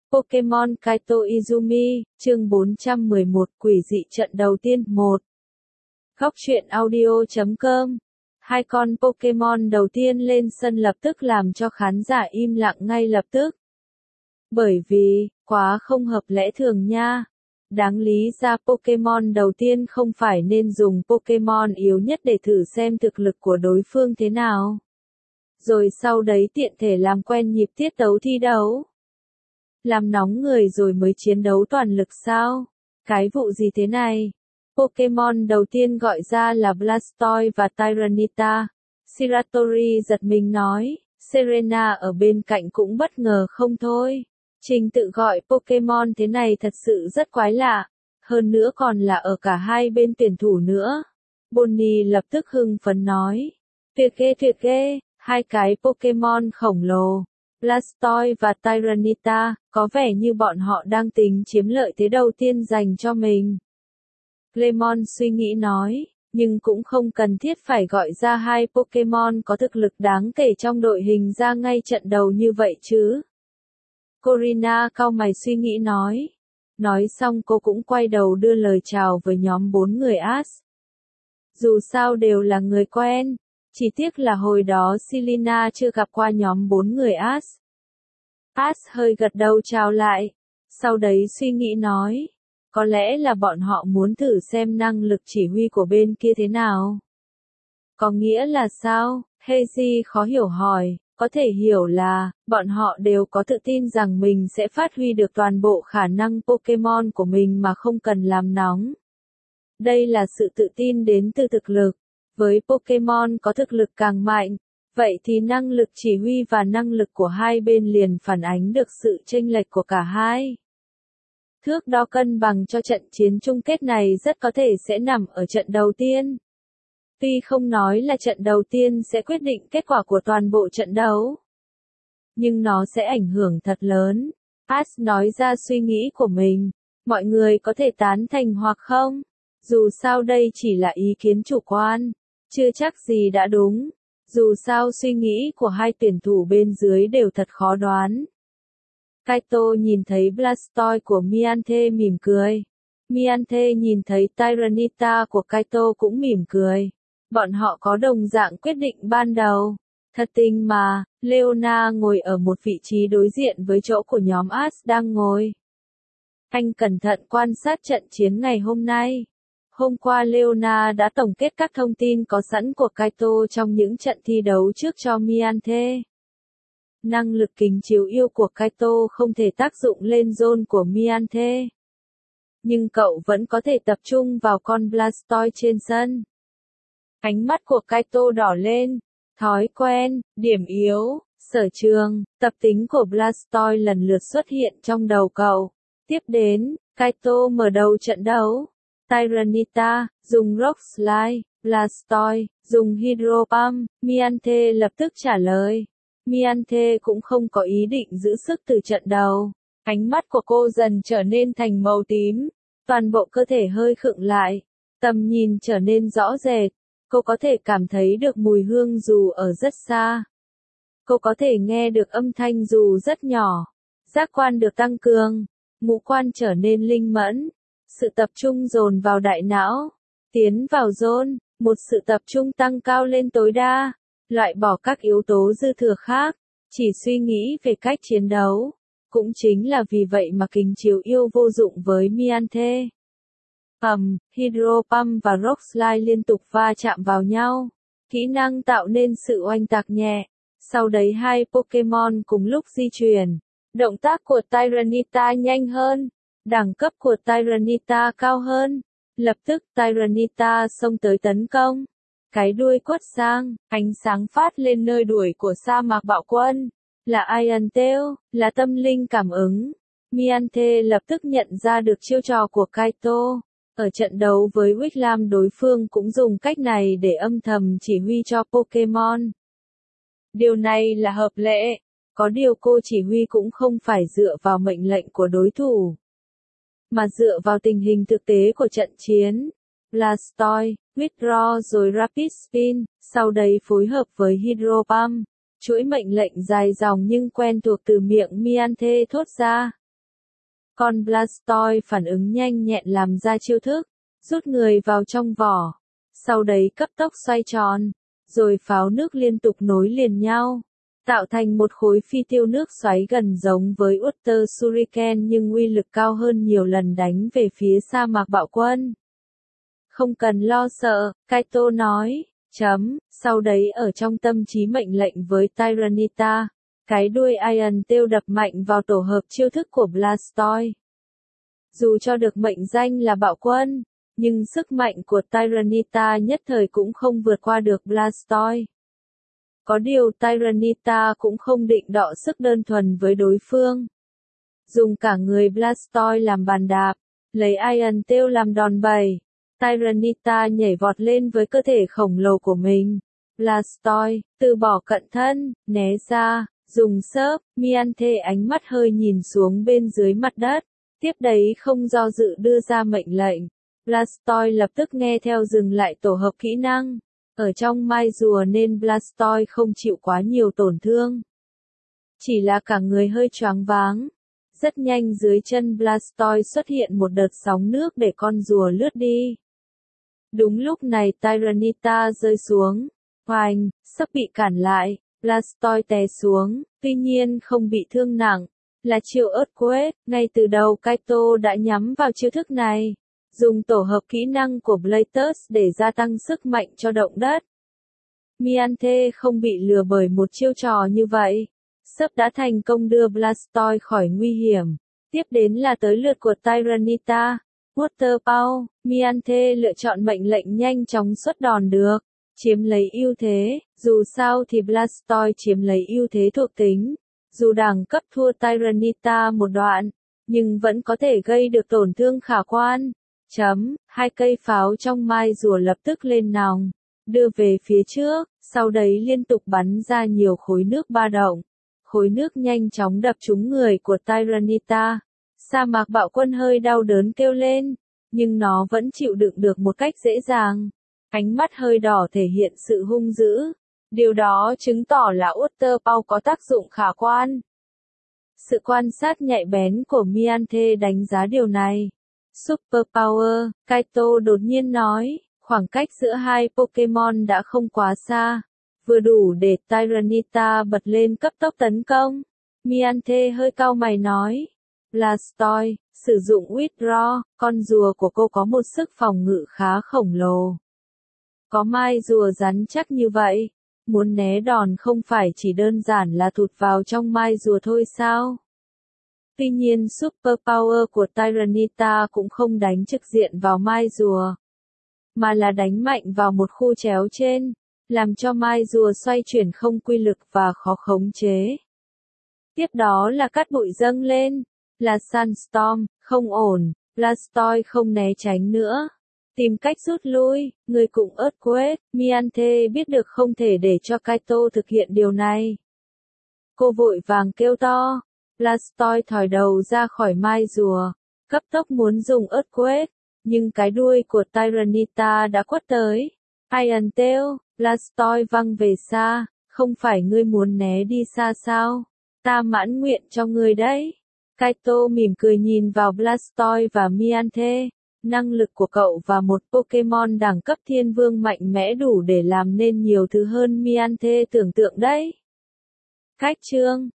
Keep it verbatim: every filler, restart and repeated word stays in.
Pokemon Kaito Izumi, chương bốn trăm mười một, quỷ dị trận đầu tiên, một. Góc truyện audio chấm com. Hai con Pokemon đầu tiên lên sân lập tức làm cho khán giả im lặng ngay lập tức. Bởi vì, quá không hợp lẽ thường nha. Đáng lý ra Pokemon đầu tiên không phải nên dùng Pokemon yếu nhất để thử xem thực lực của đối phương thế nào. Rồi sau đấy tiện thể làm quen nhịp tiết tấu thi đấu. Làm nóng người rồi mới chiến đấu toàn lực sao? Cái vụ gì thế này? Pokemon đầu tiên gọi ra là Blastoise và Tyranitar. Shiratori giật mình nói, Serena ở bên cạnh cũng bất ngờ không thôi. Trình tự gọi Pokemon thế này thật sự rất quái lạ. Hơn nữa còn là ở cả hai bên tuyển thủ nữa. Bonnie lập tức hưng phấn nói. Tuyệt ghê tuyệt ghê, hai cái Pokemon khổng lồ. Blastoise và Tyranitar, có vẻ như bọn họ đang tính chiếm lợi thế đầu tiên dành cho mình. Clemon suy nghĩ nói, nhưng cũng không cần thiết phải gọi ra hai Pokemon có thực lực đáng kể trong đội hình ra ngay trận đầu như vậy chứ. Corina cau mày suy nghĩ nói. Nói xong cô cũng quay đầu đưa lời chào với nhóm bốn người Ash. Dù sao đều là người quen. Chỉ tiếc là hồi đó Selena chưa gặp qua nhóm bốn người Ash. Ash hơi gật đầu chào lại. Sau đấy suy nghĩ nói. Có lẽ là bọn họ muốn thử xem năng lực chỉ huy của bên kia thế nào. Có nghĩa là sao? Hazy khó hiểu hỏi. Có thể hiểu là, bọn họ đều có tự tin rằng mình sẽ phát huy được toàn bộ khả năng Pokemon của mình mà không cần làm nóng. Đây là sự tự tin đến từ thực lực. Với Pokemon có thực lực càng mạnh, vậy thì năng lực chỉ huy và năng lực của hai bên liền phản ánh được sự chênh lệch của cả hai. Thước đo cân bằng cho trận chiến chung kết này rất có thể sẽ nằm ở trận đầu tiên. Tuy không nói là trận đầu tiên sẽ quyết định kết quả của toàn bộ trận đấu, nhưng nó sẽ ảnh hưởng thật lớn. Ash nói ra suy nghĩ của mình, mọi người có thể tán thành hoặc không, dù sao đây chỉ là ý kiến chủ quan. Chưa chắc gì đã đúng. Dù sao suy nghĩ của hai tuyển thủ bên dưới đều thật khó đoán. Kaito nhìn thấy Blastoise của Mianthe mỉm cười. Mianthe nhìn thấy Tyranitar của Kaito cũng mỉm cười. Bọn họ có đồng dạng quyết định ban đầu. Thật tình mà, Leona ngồi ở một vị trí đối diện với chỗ của nhóm Ash đang ngồi. Anh cẩn thận quan sát trận chiến ngày hôm nay. Hôm qua Leona đã tổng kết các thông tin có sẵn của Kaito trong những trận thi đấu trước cho Mianthe. Năng lực kính chiếu yêu của Kaito không thể tác dụng lên zone của Mianthe. Nhưng cậu vẫn có thể tập trung vào con Blastoise trên sân. Ánh mắt của Kaito đỏ lên. Thói quen, điểm yếu, sở trường, tập tính của Blastoise lần lượt xuất hiện trong đầu cậu. Tiếp đến, Kaito mở đầu trận đấu. Tyranitar, dùng Rock Slide, Blastoise, dùng Hydro Pump, Mianthe lập tức trả lời. Mianthe cũng không có ý định giữ sức từ trận đầu. Ánh mắt của cô dần trở nên thành màu tím. Toàn bộ cơ thể hơi khựng lại. Tầm nhìn trở nên rõ rệt. Cô có thể cảm thấy được mùi hương dù ở rất xa. Cô có thể nghe được âm thanh dù rất nhỏ. Giác quan được tăng cường. Ngũ quan trở nên linh mẫn. Sự tập trung dồn vào đại não. Tiến vào zone, một sự tập trung tăng cao lên tối đa. Loại bỏ các yếu tố dư thừa khác. Chỉ suy nghĩ về cách chiến đấu. Cũng chính là vì vậy mà kính chiếu yêu vô dụng với Mianthe. Ầm, Hydro Pump và Rock Slide liên tục va chạm vào nhau. Kỹ năng tạo nên sự oanh tạc nhẹ. Sau đấy hai Pokemon cùng lúc di chuyển. Động tác của Tyranitar nhanh hơn. Đẳng cấp của Tyranitar cao hơn. Lập tức Tyranitar xông tới tấn công. Cái đuôi quất sang, ánh sáng phát lên nơi đuổi của sa mạc bạo quân. Là Iron Tail, là tâm linh cảm ứng. Mianthe lập tức nhận ra được chiêu trò của Kaito. Ở trận đấu với Wickham đối phương cũng dùng cách này để âm thầm chỉ huy cho Pokemon. Điều này là hợp lệ. Có điều cô chỉ huy cũng không phải dựa vào mệnh lệnh của đối thủ, mà dựa vào tình hình thực tế của trận chiến. Blastoise, Withdraw rồi Rapid Spin, sau đấy phối hợp với Hydro Pump. Chuỗi mệnh lệnh dài dòng nhưng quen thuộc từ miệng Mianthe thốt ra. Con Blastoise phản ứng nhanh nhẹn làm ra chiêu thức, rút người vào trong vỏ. Sau đấy cấp tốc xoay tròn, rồi pháo nước liên tục nối liền nhau, tạo thành một khối phi tiêu nước xoáy gần giống với Ultra Shuriken nhưng uy lực cao hơn nhiều lần đánh về phía sa mạc bạo quân. Không cần lo sợ, Kaito nói, chấm, sau đấy ở trong tâm trí mệnh lệnh với Tyranitar, cái đuôi Iron Tail đập mạnh vào tổ hợp chiêu thức của Blastoise. Dù cho được mệnh danh là bạo quân, nhưng sức mạnh của Tyranitar nhất thời cũng không vượt qua được Blastoise. Có điều Tyranitar cũng không định đọ sức đơn thuần với đối phương. Dùng cả người Blastoise làm bàn đạp, lấy Iron Tail làm đòn bẩy. Tyranitar nhảy vọt lên với cơ thể khổng lồ của mình. Blastoise, từ bỏ cận thân, né ra, dùng sớp, Mianthe ánh mắt hơi nhìn xuống bên dưới mặt đất. Tiếp đấy không do dự đưa ra mệnh lệnh. Blastoise lập tức nghe theo dừng lại tổ hợp kỹ năng. Ở trong mai rùa nên Blastoise không chịu quá nhiều tổn thương. Chỉ là cả người hơi choáng váng. Rất nhanh dưới chân Blastoise xuất hiện một đợt sóng nước để con rùa lướt đi. Đúng lúc này Tyranitar rơi xuống. Hoành, sắp bị cản lại. Blastoise té xuống, tuy nhiên không bị thương nặng. Là chiêu Earthquake, ngay từ đầu Kaito đã nhắm vào chiêu thức này. Dùng tổ hợp kỹ năng của Blatus để gia tăng sức mạnh cho động đất. Mianthe không bị lừa bởi một chiêu trò như vậy. Sub đã thành công đưa Blastoise khỏi nguy hiểm. Tiếp đến là tới lượt của Tyranitar. Water Power, Mianthe lựa chọn mệnh lệnh nhanh chóng xuất đòn được. Chiếm lấy ưu thế, dù sao thì Blastoise chiếm lấy ưu thế thuộc tính. Dù đẳng cấp thua Tyranitar một đoạn, nhưng vẫn có thể gây được tổn thương khả quan. Chấm, hai cây pháo trong mai rùa lập tức lên nòng, đưa về phía trước, sau đấy liên tục bắn ra nhiều khối nước ba động. Khối nước nhanh chóng đập trúng người của Tyranitar. Sa mạc bạo quân hơi đau đớn kêu lên, nhưng nó vẫn chịu đựng được một cách dễ dàng. Ánh mắt hơi đỏ thể hiện sự hung dữ. Điều đó chứng tỏ là Water Power có tác dụng khả quan. Sự quan sát nhạy bén của Mianthe đánh giá điều này. Super Power, Kaito đột nhiên nói, khoảng cách giữa hai Pokémon đã không quá xa, vừa đủ để Tyranitar bật lên cấp tốc tấn công. Mianthe hơi cau mày nói, Blastoise, sử dụng Withdraw, con rùa của cô có một sức phòng ngự khá khổng lồ. Có mai rùa rắn chắc như vậy, muốn né đòn không phải chỉ đơn giản là thụt vào trong mai rùa thôi sao? Tuy nhiên Super Power của Tyranitar cũng không đánh trực diện vào mai rùa, mà là đánh mạnh vào một khu chéo trên, làm cho mai rùa xoay chuyển không quy lực và khó khống chế. Tiếp đó là cát bụi dâng lên, là Sandstorm, không ổn, Blastoise không né tránh nữa. Tìm cách rút lui, người cùng Earthquake, Mianthe biết được không thể để cho Kaito thực hiện điều này. Cô vội vàng kêu to. Blastoise thỏi đầu ra khỏi mai rùa, cấp tốc muốn dùng Earthquake, nhưng cái đuôi của Tyranitar đã quất tới. Iron Tail, Blastoise văng về xa, không phải ngươi muốn né đi xa sao? Ta mãn nguyện cho ngươi đấy. Kaito mỉm cười nhìn vào Blastoise và Mianthe. Năng lực của cậu và một Pokémon đẳng cấp thiên vương mạnh mẽ đủ để làm nên nhiều thứ hơn Mianthe tưởng tượng đấy. Cách chương